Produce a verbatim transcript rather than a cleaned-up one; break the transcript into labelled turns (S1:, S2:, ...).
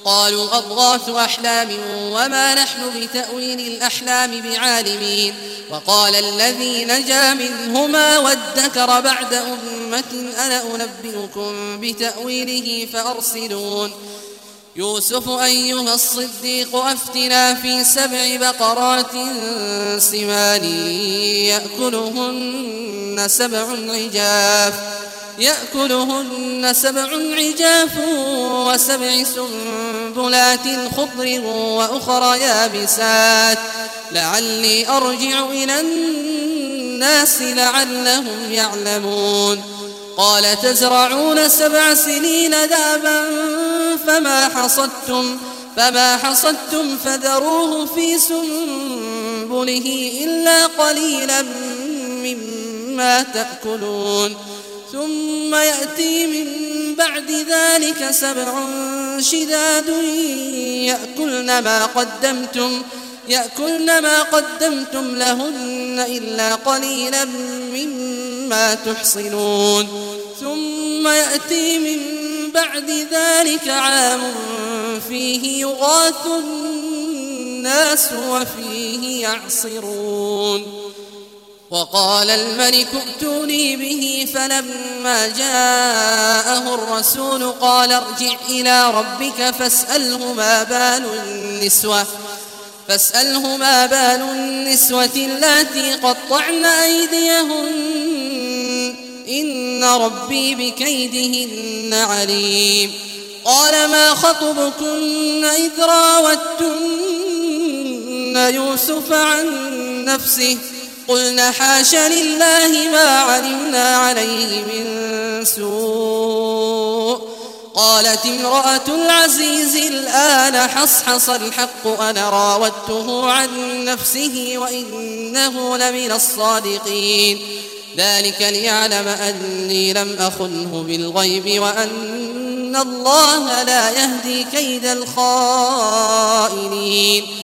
S1: قالوا أضغاث أحلام وما نحن بتأويل الأحلام بعالمين. وقال الذي نجا منهما وادكر بعد أمة أنا أنبئكم بتأويله فأرسلون. يوسف أيها الصديق أفتنا في سبع بقرات سمان يأكلهن سبع عجاف يأكلهن سبع عجاف وسبع سنبلات خضر وأخر يابسات لعلي أرجع إلى الناس لعلهم يعلمون. قال تزرعون سبع سنين دابا فما حصدتم فما حصدتم فذروه في سنبله إلا قليلا مما تأكلون. ثم يأتي من بعد ذلك سبع شداد يأكلن ما قدمتم يأكلن ما قدمتم لهن إلا قليلا مما تحصنون. ثم يأتي من بعد ذلك عام فيه يغاث الناس وفيه يعصرون. وقال الملك ائتوني به فلما جاءه الرسول قال ارجع إلى ربك فاسأله ما بال النسوة فاسأله ما بال النسوة اللاتي قطعن أيديهن إن ربي بكيدهن عليم. قال ما خطبكن إذ راوتن يوسف عن نفسه قلنا حاش لله ما علمنا عليه من سوء. قالت امرأة العزيز الآن حصحص الحق أنا راودته عن نفسه وإنه لمن الصادقين. ذلك ليعلم أني لم أخنه بالغيب وأن الله لا يهدي كيد الخائنين.